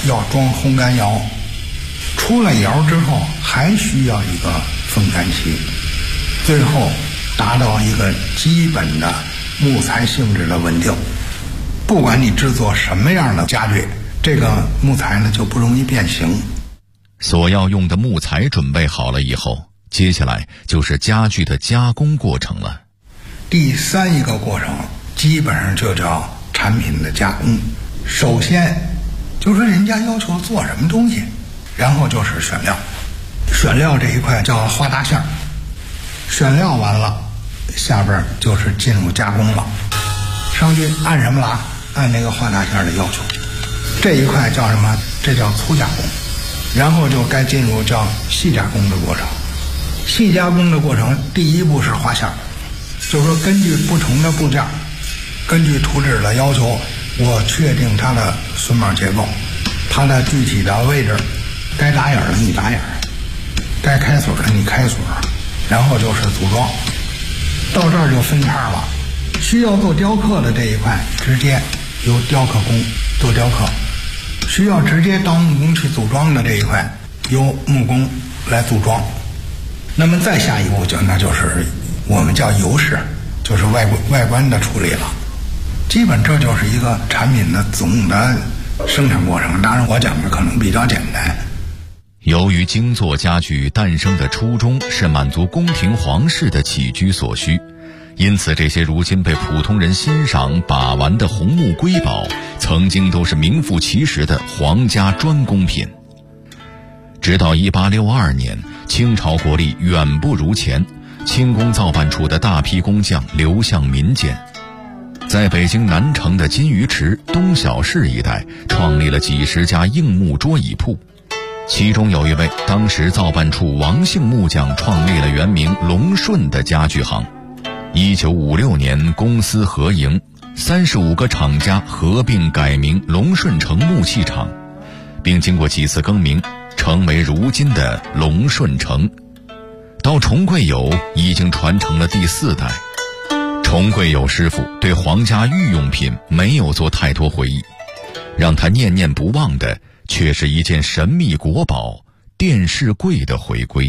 要装烘干窑，出了窑之后还需要一个风干期，最后达到一个基本的木材性质的稳定。不管你制作什么样的家具，这个木材呢就不容易变形。 所要用的木材准备好了以后，接下来就是家具的加工过程了。 第三一个过程基本上就叫产品的加工。首先就是人家要求做什么东西，然后就是选料。选料这一块叫画大馅儿，选料完了，下边就是进入加工了。上去按什么了？按那个画大馅儿的要求。这一块叫什么？这叫粗加工。然后就该进入叫细加工的过程。细加工的过程，第一步是画馅儿，就是说根据不同的部件，根据图纸的要求，我确定它的榫卯结构，它的具体的位置，该打眼的你打眼，该开锁的你开锁，然后就是组装。到这儿就分叉了。需要做雕刻的这一块，直接由雕刻工做雕刻；需要直接当木工去组装的这一块，由木工来组装。那么再下一步那就是我们叫油饰，就是外观的处理了。基本这就是一个产品的总的生产过程。当然我讲的可能比较简单。 由于精作家具诞生的初衷是满足宫廷皇室的起居所需，因此这些如今被普通人欣赏把玩的红木瑰宝，曾经都是名副其实的皇家专供品。直到1862年，清朝国力远不如前，清宫造办处的大批工匠流向民间，在北京南城的金鱼池、东小市一带创立了几十家硬木桌椅铺。其中有一位当时造办处王姓木匠创立了原名龙顺的家具行。1956年公私合营，35个厂家合并改名龙顺城木器厂，并经过几次更名，成为如今的龙顺城。到重贵友已经传承了第4代。重贵友师傅对皇家御用品没有做太多回忆，让他念念不忘的却是一件神秘国宝——电视柜的回归。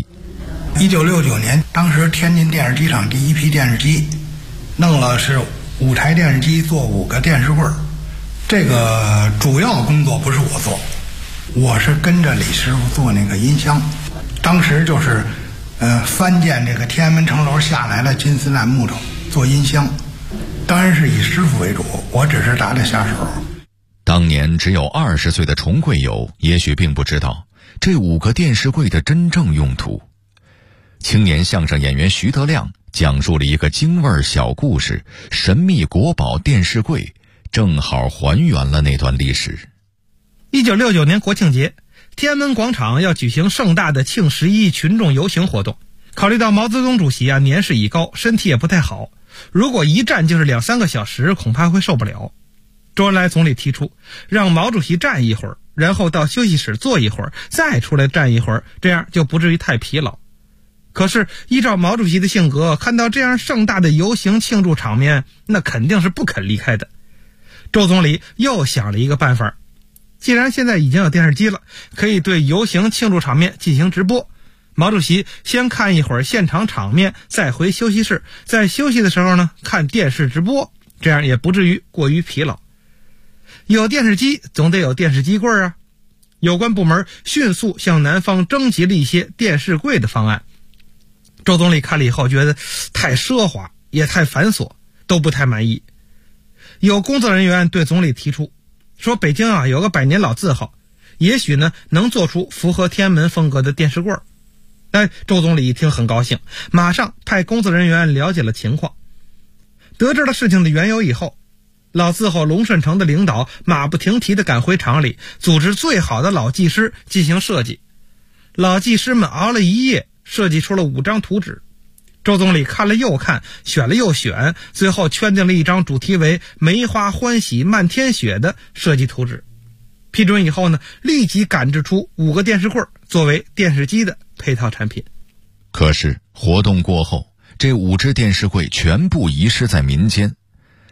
1969年，当时天津电视机厂第一批电视机弄了是5台电视机做5个电视柜。这个主要工作不是我做，我是跟着李师傅做那个音箱。当时就是翻建这个天安门城楼下来的金丝楠木头做音箱，当然是以师傅为主，我只是打打下手。 当年只有20岁的重贵友也许并不知道这5个电视柜的真正用途。青年相声演员徐德亮讲述了一个京味小故事，神秘国宝电视柜正好还原了那段历史。 1969年国庆节，天安门广场要举行盛大的庆11群众游行活动。考虑到毛泽东主席年事已高，身体也不太好，如果一站就是2-3个小时，恐怕会受不了。周恩来总理提出让毛主席站一会儿，然后到休息室坐一会儿，再出来站一会儿，这样就不至于太疲劳。可是依照毛主席的性格，看到这样盛大的游行庆祝场面，那肯定是不肯离开的。周总理又想了一个办法，既然现在已经有电视机了，可以对游行庆祝场面进行直播。毛主席先看一会儿现场场面，再回休息室，在休息的时候呢看电视直播，这样也不至于过于疲劳。有电视机总得有电视机柜啊。有关部门迅速向南方征集了一些电视柜的方案。周总理看了以后觉得太奢华也太繁琐，都不太满意。有工作人员对总理提出说，北京有个100年老字号，也许呢能做出符合天安门风格的电视柜。周总理一听很高兴，马上派工作人员了解了情况。得知了事情的缘由以后，老字号龙顺城的领导马不停蹄地赶回厂里，组织最好的老技师进行设计。老技师们熬了一夜，设计出了5张图纸。周总理看了又看，选了又选，最后圈定了一张主题为梅花欢喜漫天雪的设计图纸。批准以后呢，立即赶制出5个电视柜作为电视机的配套产品。 可是活动过后，这5只电视柜全部遗失在民间。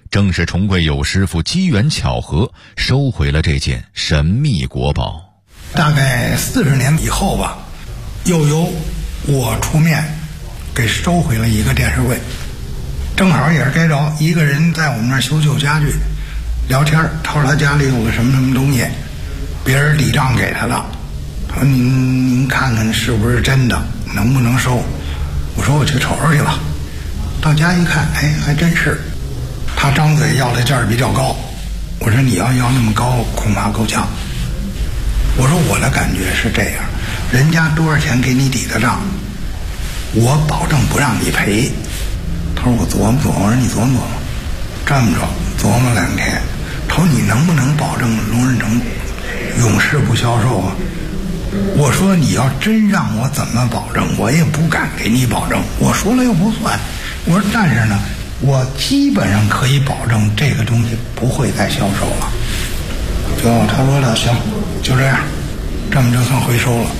正是崇贵友师傅机缘巧合收回了这件神秘国宝。 大概40年以后吧，又由我出面给收回了一个电视柜，正好也是该着一个人在我们那儿修旧家具聊天，他说他家里有个什么什么东西，别人抵账给他了，他说您看看是不是真的，能不能收。我说我去瞅瞅去吧。到家一看，哎，还真是。他张嘴要的价儿比较高，我说你要那么高恐怕够呛。我说我的感觉是这样，人家多少钱给你抵的账，我保证不让你赔。他说我琢磨琢磨。我说你琢磨琢磨。这么着琢磨2天，他说你能不能保证龙润成永世不销售啊？我说你要真让我怎么保证，我也不敢给你保证，我说了又不算。我说但是呢，我基本上可以保证这个东西不会再销售了。就他说了，行，就这样，这么就算回收了。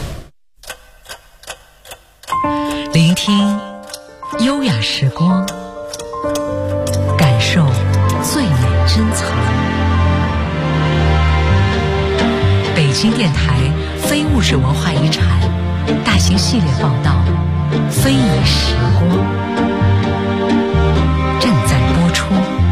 聆听优雅时光，感受最美珍藏。北京电台非物质文化遗产大型系列报道《非遗时光》正在播出。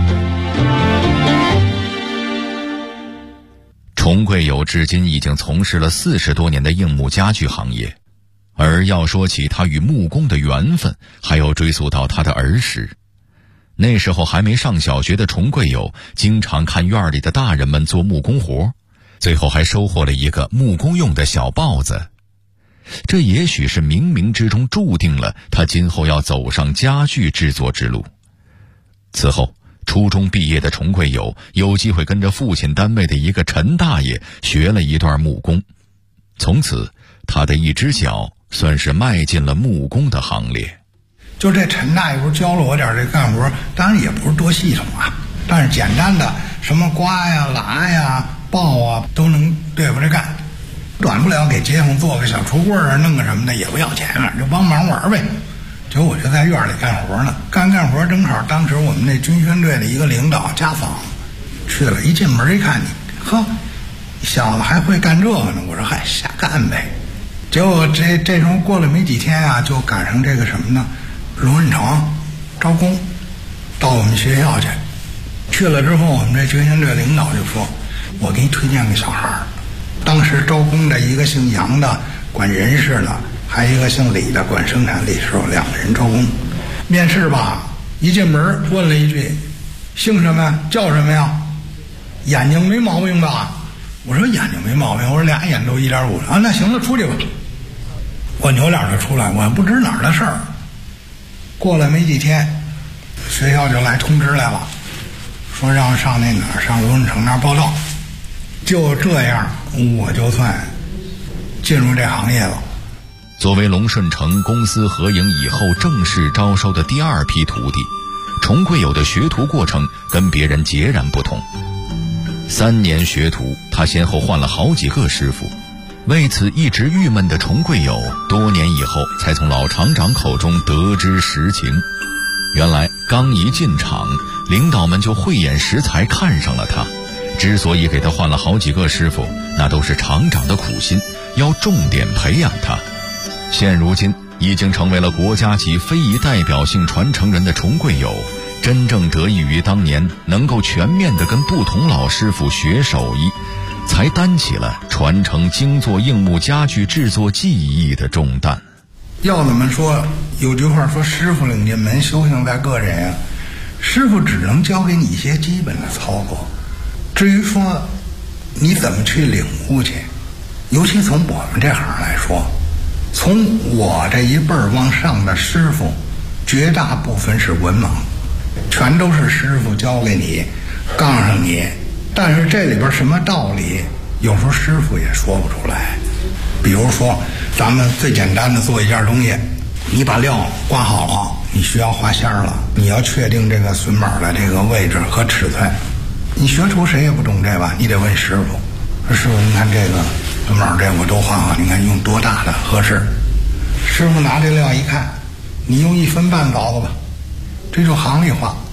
崇贵友至今已经从事了40多年的硬木家具行业，而要说起他与木工的缘分，还要追溯到他的儿时。那时候还没上小学的崇贵友，经常看院里的大人们做木工活，最后还收获了一个木工用的小刨子。这也许是冥冥之中注定了他今后要走上家具制作之路。此后初中毕业的崇贵友有机会跟着父亲单位的一个陈大爷学了一段木工，从此他的一只脚算是迈进了木工的行列。 就这陈大爷不是教了我点这干活，当然也不是多系统啊，但是简单的什么刮呀、拉呀、刨啊都能对付着干。短不了给街坊做个小橱柜啊，弄个什么的也不要钱啊，就帮忙玩呗。结果我就在院里干活呢，干活正好当时我们那军宣队的一个领导家访去了，一进门一看你，呵，小子还会干这个呢。我说嗨，瞎干呗。结果这时候过了没几天啊，就赶上这个什么呢，龙润成招工到我们学校去了之后，我们这军宣队领导就说，我给你推荐个小孩儿。当时招工的一个姓杨的管人事的，还有一个姓李的管生产力，是有2个人招工。面试吧，一进门问了一句，姓什么呀？叫什么呀？眼睛没毛病吧？我说眼睛没毛病，我说俩眼都1.5啊，那行了，出去吧。我扭脸就出来，我不知哪儿的事儿。过了没几天，学校就来通知来了，说让上那哪儿，上龙润成那儿报道。就这样，我就算进入这行业了。 作为龙顺成公司合营以后正式招收的第2批徒弟，崇贵友的学徒过程跟别人截然不同。3年学徒，他先后换了好几个师傅。为此一直郁闷的崇贵友，多年以后才从老厂长口中得知实情。原来刚一进厂，领导们就慧眼识才看上了他。之所以给他换了好几个师傅，那都是厂长的苦心，要重点培养他。现如今已经成为了国家级非遗代表性传承人的崇贵友，真正得益于当年能够全面地跟不同老师傅学手艺，才担起了传承精作硬木家具制作技艺的重担。 要怎么说，有句话说，师傅领进门，修行在个人啊。师傅只能教给你一些基本的操作，至于说你怎么去领悟去，尤其从我们这行来说，从我这一辈儿往上的师傅，绝大部分是文盲，全都是师傅教给你，杠上你。但是这里边什么道理，有时候师傅也说不出来。比如说，咱们最简单的做一件东西，你把料刮好了，你需要画线了，你要确定这个榫板的这个位置和尺寸。你学徒谁也不懂这吧，你得问师傅。说师傅，您看这个榫板这我都画好，你看用多大的合适？师傅拿这料一看，你用1分半凿子吧，这就行里话，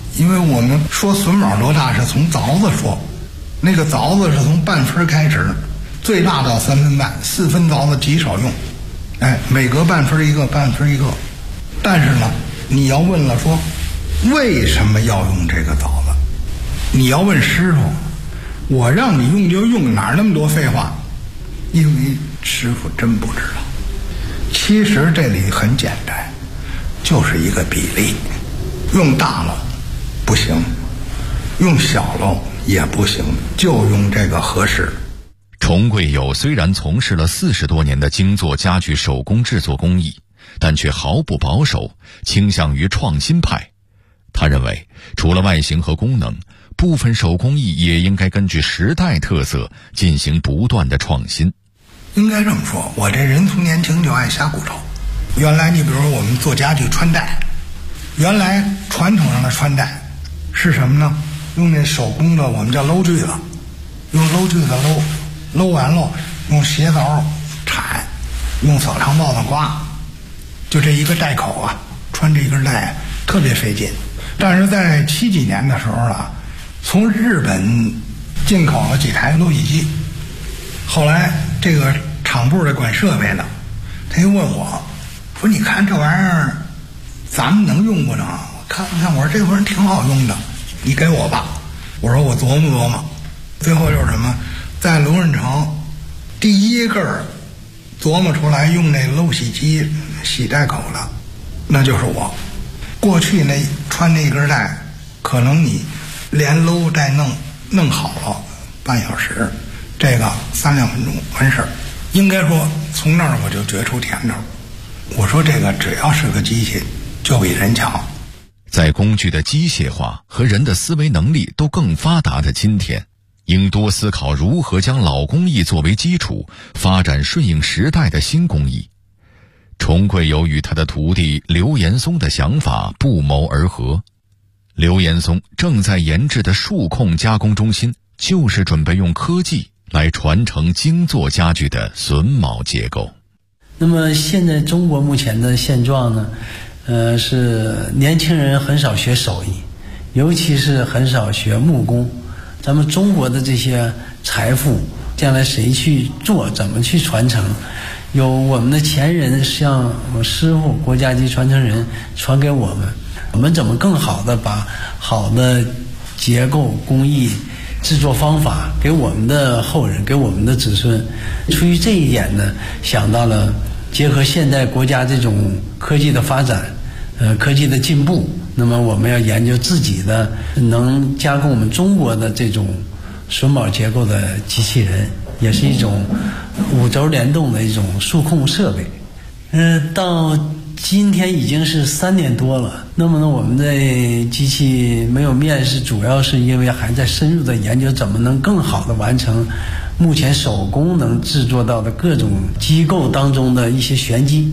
因为我们说榫卯多大是从凿子说，那个凿子是从半分开始，最大到3分半，4分凿子极少用，每隔半分一个，半分一个。但是呢，你要问了说为什么要用这个凿子，你要问师傅，我让你用就用，哪那么多废话？因为师傅真不知道。其实这里很简单，就是一个比例，用大了不行，用小了也不行，就用这个合适。 崇贵友虽然从事了40多年的精作家具手工制作工艺，但却毫不保守，倾向于创新派。他认为，除了外形和功能，部分手工艺也应该根据时代特色进行不断的创新。 应该这么说，我这人从年轻就爱瞎骨头。原来你比如说我们做家具穿戴，原来传统上的穿戴是什么呢？用那手工的我们叫搂锯子，用搂锯子搂完了，用鞋凿铲，用扫堂刨子刮，就这一个带口啊，穿这一根带特别费劲。但是在70几年的时候啊，从日本进口了几台搂洗机，后来这个厂部的管设备的，他又问我说：“你看这玩意儿，咱们能用不能？”我看，我说这玩意儿挺好用的，你给我吧。我说我琢磨琢磨。最后就是什么，在龙润城第一个琢磨出来用那漏洗机洗带口的，那就是我。过去那穿那根带，可能你连搂带弄好了半小时，这个3-2分钟完事儿。应该说从那儿我就觉出甜头。我说这个只要是个机器就比人强。 在工具的机械化和人的思维能力都更发达的今天，应多思考如何将老工艺作为基础，发展顺应时代的新工艺。崇贵友与他的徒弟刘延松的想法不谋而合。刘延松正在研制的数控加工中心，就是准备用科技来传承精作家具的榫卯结构。 那么现在中国目前的现状呢，是年轻人很少学手艺，尤其是很少学木工。咱们中国的这些财富，将来谁去做，怎么去传承？有我们的前人，像师傅、国家级传承人传给我们，我们怎么更好的把好的结构工艺制作方法给我们的后人，给我们的子孙。出于这一点呢，想到了结合现代国家这种科技的发展，科技的进步，那么我们要研究自己的能加工我们中国的这种榫卯结构的机器人，也是一种5轴联动的一种数控设备。到今天已经是3年多了。那么呢，我们的机器没有面世，主要是因为还在深入的研究怎么能更好的完成目前手工能制作到的各种机构当中的一些玄机。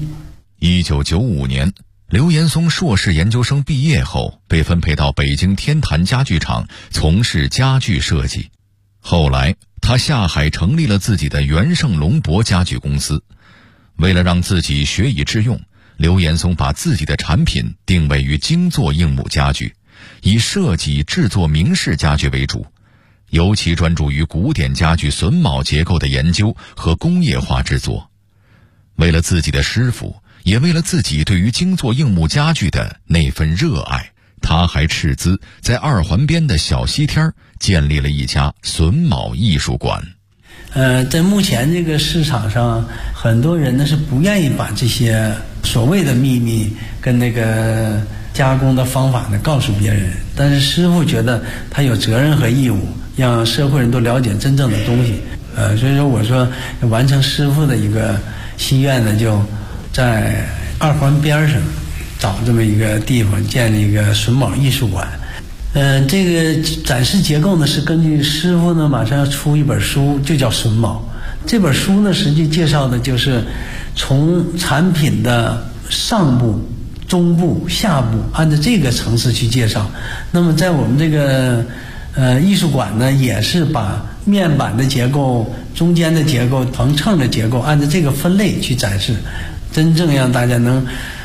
1995年，刘延松硕士研究生毕业后，被分配到北京天坛家具厂从事家具设计。后来他下海成立了自己的元盛龙博家具公司。为了让自己学以致用，刘延松把自己的产品定位于精作硬木家具，以设计制作明式家具为主，尤其专注于古典家具榫卯结构的研究和工业化制作。为了自己的师傅，也为了自己对于精作硬木家具的那份热爱，他还斥资在2环边的小西天建立了一家榫卯艺术馆。 在目前这个市场上，很多人呢是不愿意把这些所谓的秘密跟那个加工的方法呢告诉别人，但是师傅觉得他有责任和义务让社会人都了解真正的东西。所以说我说完成师傅的一个心愿呢，就在2环边上找这么一个地方建立一个榫卯艺术馆。这个展示结构呢是根据师傅呢马上要出一本书，就叫榫卯。这本书呢实际介绍的就是从产品的上部、中部、下部，按照这个层次去介绍。那么在我们这个艺术馆呢，也是把面板的结构、中间的结构、横秤的结构按照这个分类去展示，真正让大家能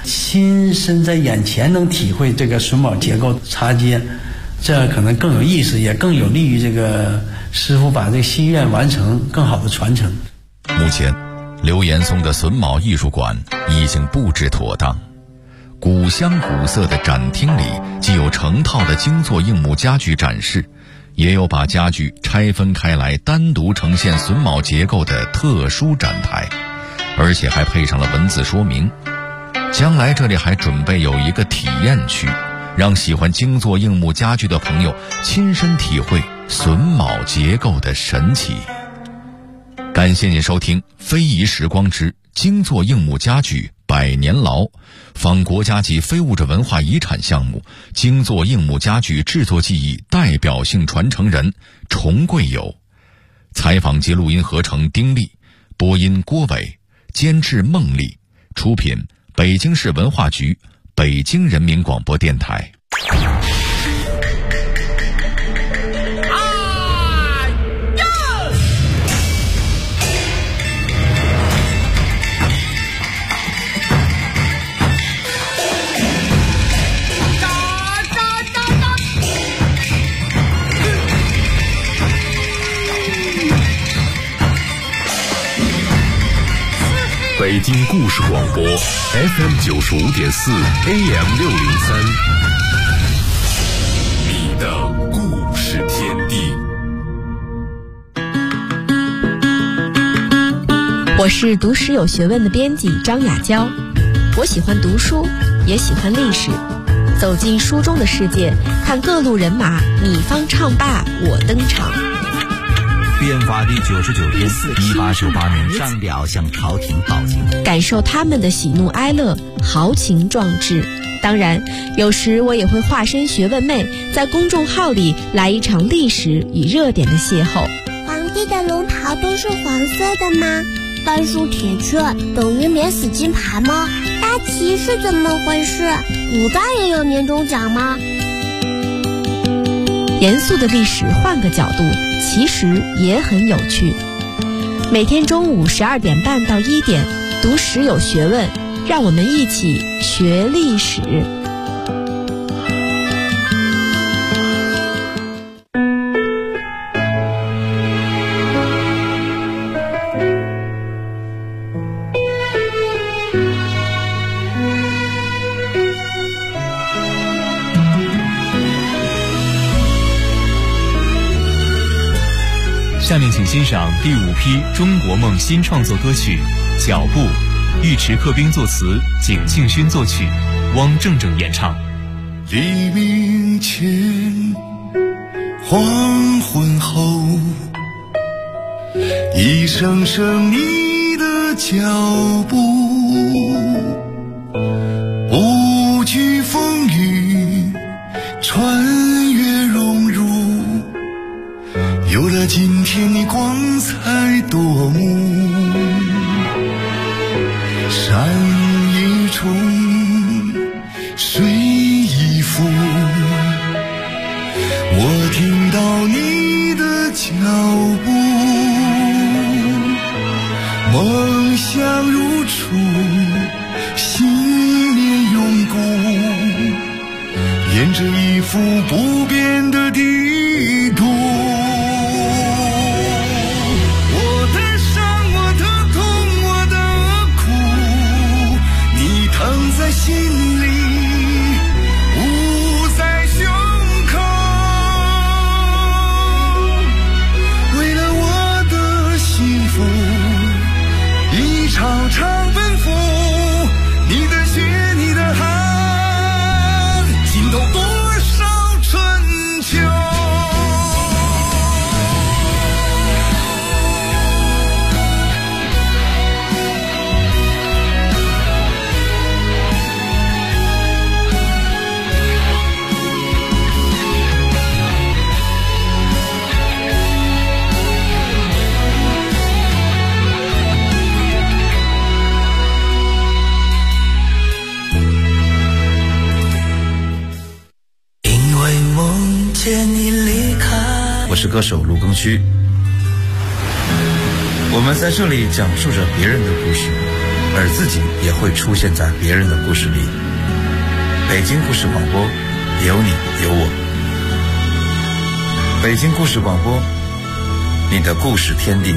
亲身在眼前能体会这个榫卯结构插接，这样可能更有意思，也更有利于这个师傅把这个心愿完成，更好的传承。 目前刘岩松的榫卯艺术馆已经布置妥当，古香古色的展厅里既有成套的精作硬木家具展示，也有把家具拆分开来单独呈现榫卯结构的特殊展台，而且还配上了文字说明。将来这里还准备有一个体验区，让喜欢精作硬木家具的朋友亲身体会榫卯结构的神奇。感谢您收听《非遗时光之精作硬木家具100年牢》，访国家级非物质文化遗产项目精作硬木家具制作技艺代表性传承人崇贵友。采访及录音合成丁力，播音郭伟，监制孟丽，出品北京市文化局、北京人民广播电台。 北京故事广播 FM 95.4 AM 603，你的故事天地。 我是读史有学问的编辑张雅娇，我喜欢读书，也喜欢历史，走进书中的世界，看各路人马，你方唱罢我登场。 编发第99天，1898年上表向朝廷报警， 感受他们的喜怒哀乐，豪情壮志。当然，有时我也会化身学问妹，在公众号里来一场历史与热点的邂逅。 皇帝的龙袍都是黄色的吗？半数铁券等于免死金牌吗？大旗是怎么回事？古代也有年终奖吗？ 严肃的历史换个角度，其实也很有趣。每天中午12点半到1点，读史有学问，让我们一起学历史。 下面请欣赏第5批中国梦新创作歌曲《脚步》，尉迟克兵作词，景庆勋作曲，汪正正演唱。 黎明前，黄昏后，一声声你的脚步，不惧风雨，穿越荣辱，有了今天你光彩夺目。山一重，水一浮，我听到你的脚步，梦想如初，信念永固，沿着一幅不变的地图。心里捂在胸口，为了我的幸福，一场场奔赴，你的血，你的汗，浸透多少春秋。 我是歌手卢庚戌，我们在这里讲述着别人的故事， 而自己也会出现在别人的故事里。北京故事广播，有你有我。北京故事广播，你的故事天地。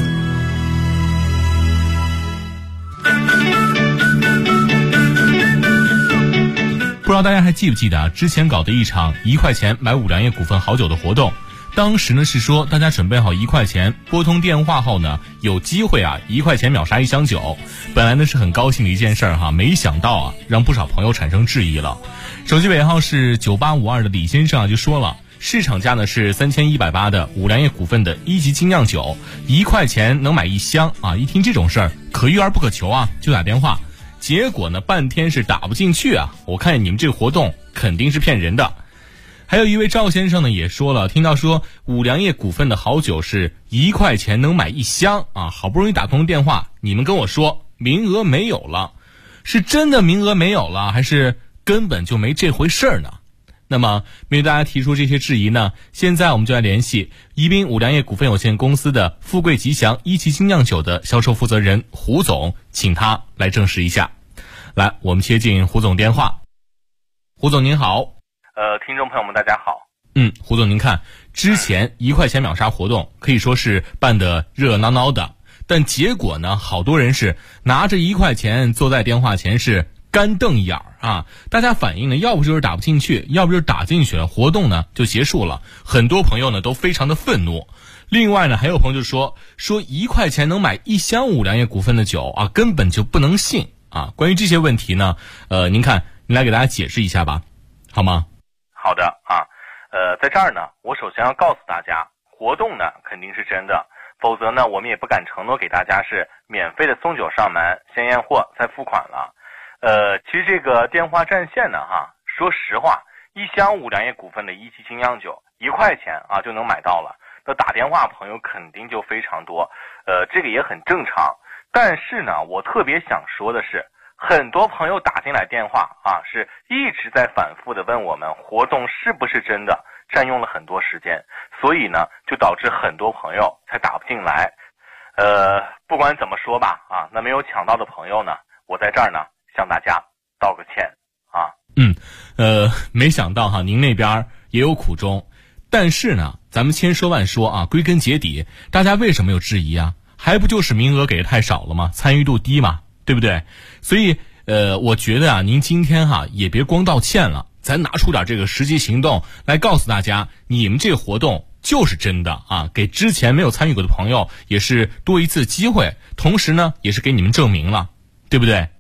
不知道大家还记不记得之前搞的一场1块钱买五粮液股份好酒的活动，当时呢是说大家准备好1块钱，拨通电话后呢有机会1块钱秒杀1箱酒。本来呢是很高兴的一件事哈，没想到让不少朋友产生质疑了。手机尾号是9852的李先生就说了，市场价呢是3180的五粮液股份的1级精酿酒，1块钱能买1箱一听这种事儿可遇而不可求就打电话。结果呢半天是打不进去我看你们这个活动肯定是骗人的。还有一位赵先生呢也说了，听到说五粮液股份的好酒是1块钱能买1箱好不容易打通电话，你们跟我说名额没有了，是真的名额没有了，还是根本就没这回事儿呢？那么面对大家提出这些质疑呢，现在我们就来联系宜宾五粮液股份有限公司的富贵吉祥1级精酿酒的销售负责人胡总，请他来证实一下。来，我们接进胡总电话。胡总您好。 听众朋友们大家好。 胡总您看，之前1块钱秒杀活动可以说是办得热热闹闹的，但结果呢好多人是拿着1块钱坐在电话前是干瞪眼大家反映呢要不就是打不进去，要不就是打进去了，活动呢就结束了。很多朋友呢都非常的愤怒。另外呢还有朋友就说1块钱能买1箱五粮液股份的酒根本就不能信关于这些问题呢您看您来给大家解释一下吧，好吗？ 好的在这儿呢我首先要告诉大家，活动呢肯定是真的，否则呢我们也不敢承诺给大家是免费的送酒上门，先验货再付款了。其实这个电话占线呢说实话，1箱五粮液股份的1级精酿酒1块钱就能买到了，那打电话朋友肯定就非常多，这个也很正常。但是呢我特别想说的是，很多朋友打进来电话是一直在反复的问我们活动是不是真的，占用了很多时间，所以呢就导致很多朋友才打不进来。不管怎么说吧那没有抢到的朋友呢，我在这儿呢向大家道个歉没想到您那边也有苦衷。但是呢咱们千说万说归根结底大家为什么有质疑还不就是名额给的太少了吗？参与度低嘛，对不对？所以我觉得您今天也别光道歉了，咱拿出点这个实际行动来告诉大家，你们这个活动就是真的给之前没有参与过的朋友也是多一次机会，同时呢也是给你们证明了，对不对？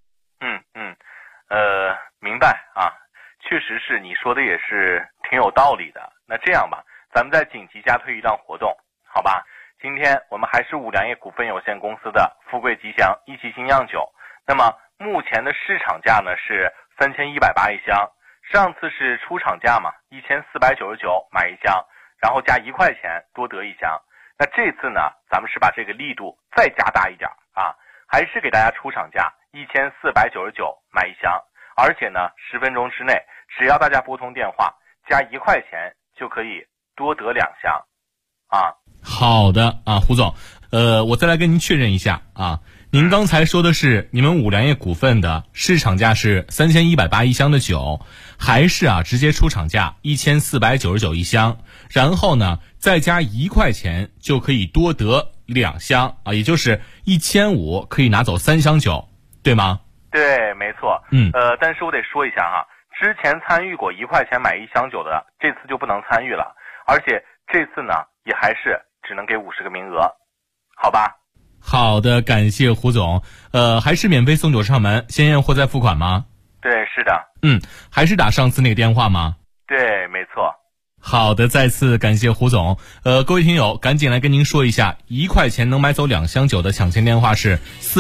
明白确实是你说的也是挺有道理的。那这样吧，咱们再紧急加推一档活动，好吧？今天我们还是五粮液股份有限公司的富贵吉祥1级精酿酒，那么目前的市场价呢是3180一箱，上次是出厂价嘛，1499买1箱，然后加1块钱多得1箱。那这次呢咱们是把这个力度再加大一点还是给大家出厂价1499买1箱，而且呢10分钟之内只要大家拨通电话加1块钱就可以多得2箱好的胡总，我再来跟您确认一下您刚才说的是你们五粮液股份的市场价是3180一箱的酒，还是直接出厂价1499一箱，然后呢再加1块钱就可以多得2箱也就是1500可以拿走3箱酒，对吗？ 对，没错。但是我得说一下之前参与过1块钱买1箱酒的，这次就不能参与了，而且这次呢也还是只能给50个名额，好吧？ 好的，感谢胡总。还是免费送酒上门，先验货再付款吗？ 对，是的。 还是打上次那个电话吗？ 对，没错。 好的，再次感谢胡总。各位听友，赶紧来跟您说一下，1块钱能买走2箱酒的抢钱电话是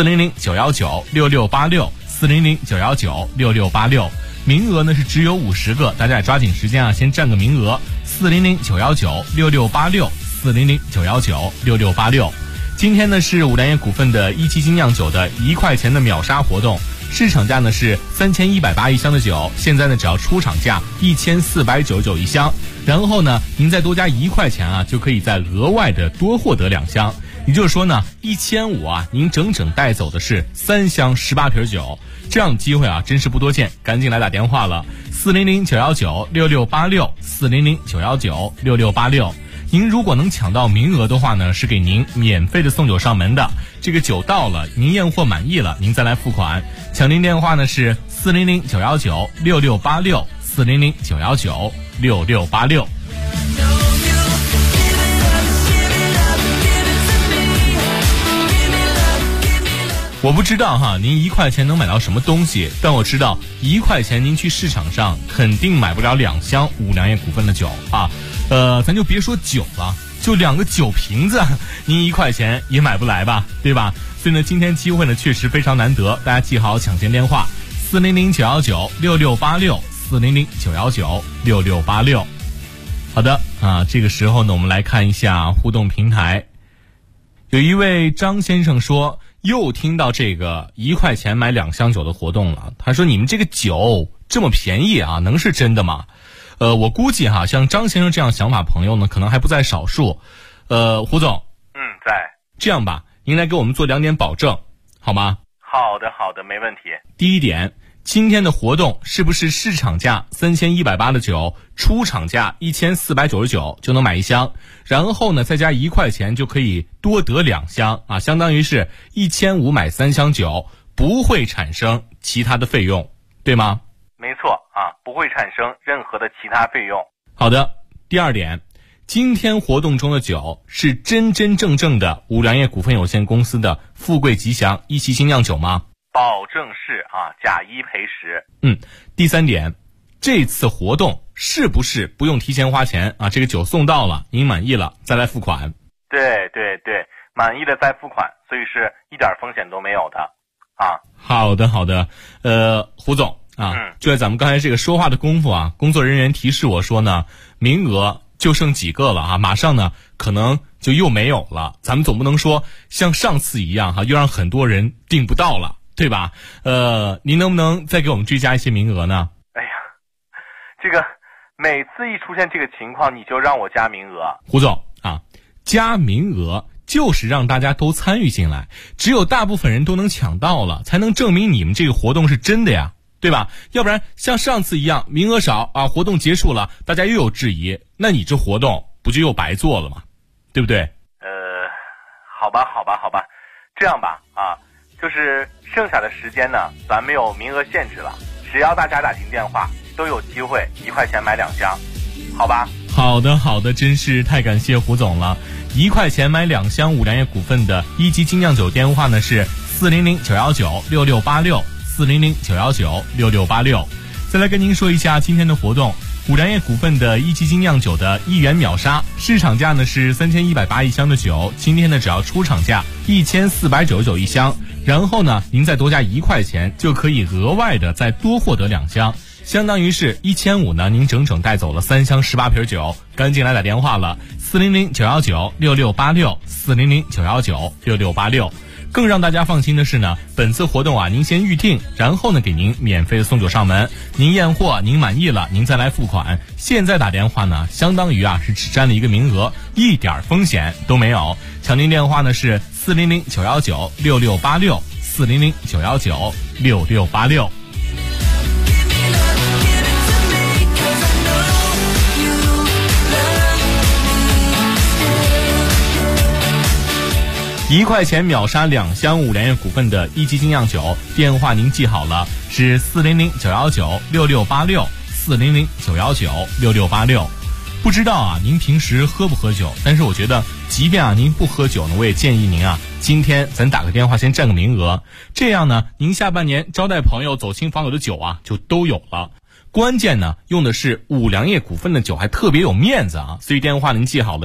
400-919-6686，400-919-6686。名额呢是只有50个，大家也抓紧时间先占个名额。400-919-6686，400-919-6686。今天呢是五粮液股份的1级精酿酒的1块钱的秒杀活动，市场价呢是3180一箱的酒，现在呢只要出厂价1499一箱，然后呢您再多加1块钱就可以再额外的多获得2箱。 也就是说呢，1500啊，您整整带走的是3箱18瓶酒，这样的机会啊，真是不多见，赶紧来打电话了，400-919-6686，400-919-6686。您如果能抢到名额的话呢，是给您免费的送酒上门的。这个酒到了，您验货满意了，您再来付款。抢您电话呢是400-919-6686，400-919-6686。我不知道哈，您1块钱能买到什么东西，但我知道1块钱您去市场上肯定买不了2箱五粮液股份的酒啊。咱就别说酒了，就2个酒瓶子，您1块钱也买不来吧，对吧？所以呢，今天机会呢确实非常难得，大家记好抢先电话：400-919-6686，400-919-6686。好的啊，这个时候呢，我们来看一下互动平台。有一位张先生说，又听到这个1块钱买2箱酒的活动了。他说，你们这个酒这么便宜啊，能是真的吗？我估计哈，像张先生这样想法朋友呢，可能还不在少数。胡总， 在。 这样吧，您来给我们做2点保证，好吗？ 好的，没问题。 第一点，今天的活动是不是市场价3180的酒，出厂价1499就能买1箱，然后呢再加1块钱就可以多得2箱啊，相当于是1500买3箱酒，不会产生其他的费用，对吗？ 没错啊，不会产生任何的其他费用。 好的，第二点，今天活动中的酒是真正的五粮液股份有限公司的富贵吉祥一期精酿酒吗？ 保证是啊，假1赔10。 第三点，这次活动是不是不用提前花钱啊？这个酒送到了，您满意了再来付款。 对，满意了再付款，所以是一点风险都没有的啊。 好的，胡总啊，就在咱们刚才这个说话的功夫啊，工作人员提示我说呢，名额就剩几个了啊，马上呢可能就又没有了。咱们总不能说像上次一样又让很多人订不到了，对吧？您能不能再给我们追加一些名额呢？ 哎呀，这个每次一出现这个情况，你就让我加名额。 胡总啊，加名额就是让大家都参与进来，只有大部分人都能抢到了，才能证明你们这个活动是真的呀，对吧？要不然像上次一样名额少啊，活动结束了大家又有质疑，那你这活动不就又白做了吗？对不对？ 好吧，这样吧啊，就是剩下的时间呢，咱没有名额限制了，只要大家打进电话都有机会1块钱买2箱，好吧？ 好的，真是太感谢胡总了。1块钱买2箱五粮液股份的一级精酿酒电话呢是400-919-6686，400-919-6686。再来跟您说一下今天的活动，五粮液股份的一级精酿酒的1元秒杀，市场价呢是3180一箱的酒，今天呢只要出厂价1499一箱，然后呢您再多加1块钱就可以额外的再多获得2箱，相当于是1500呢，您整整带走了3箱18瓶酒，赶紧来打电话了，400-919-6686，400-919-6686。更让大家放心的是呢，本次活动啊，您先预定，然后呢给您免费的送酒上门，您验货您满意了，您再来付款。现在打电话呢，相当于啊是只占了一个名额，一点风险都没有。抢您电话呢是400-919-6686，400-919-6686。1块钱秒杀2箱五粮液股份的一级精酿酒，电话您记好了，是400-919-6686，400-919-6686。不知道啊，您平时喝不喝酒？但是我觉得，即便啊您不喝酒呢，我也建议您啊，今天咱打个电话先占个名额，这样呢，您下半年招待朋友、走亲访友的酒啊，就都有了。关键呢，用的是五粮液股份的酒，还特别有面子啊，所以电话您记好了。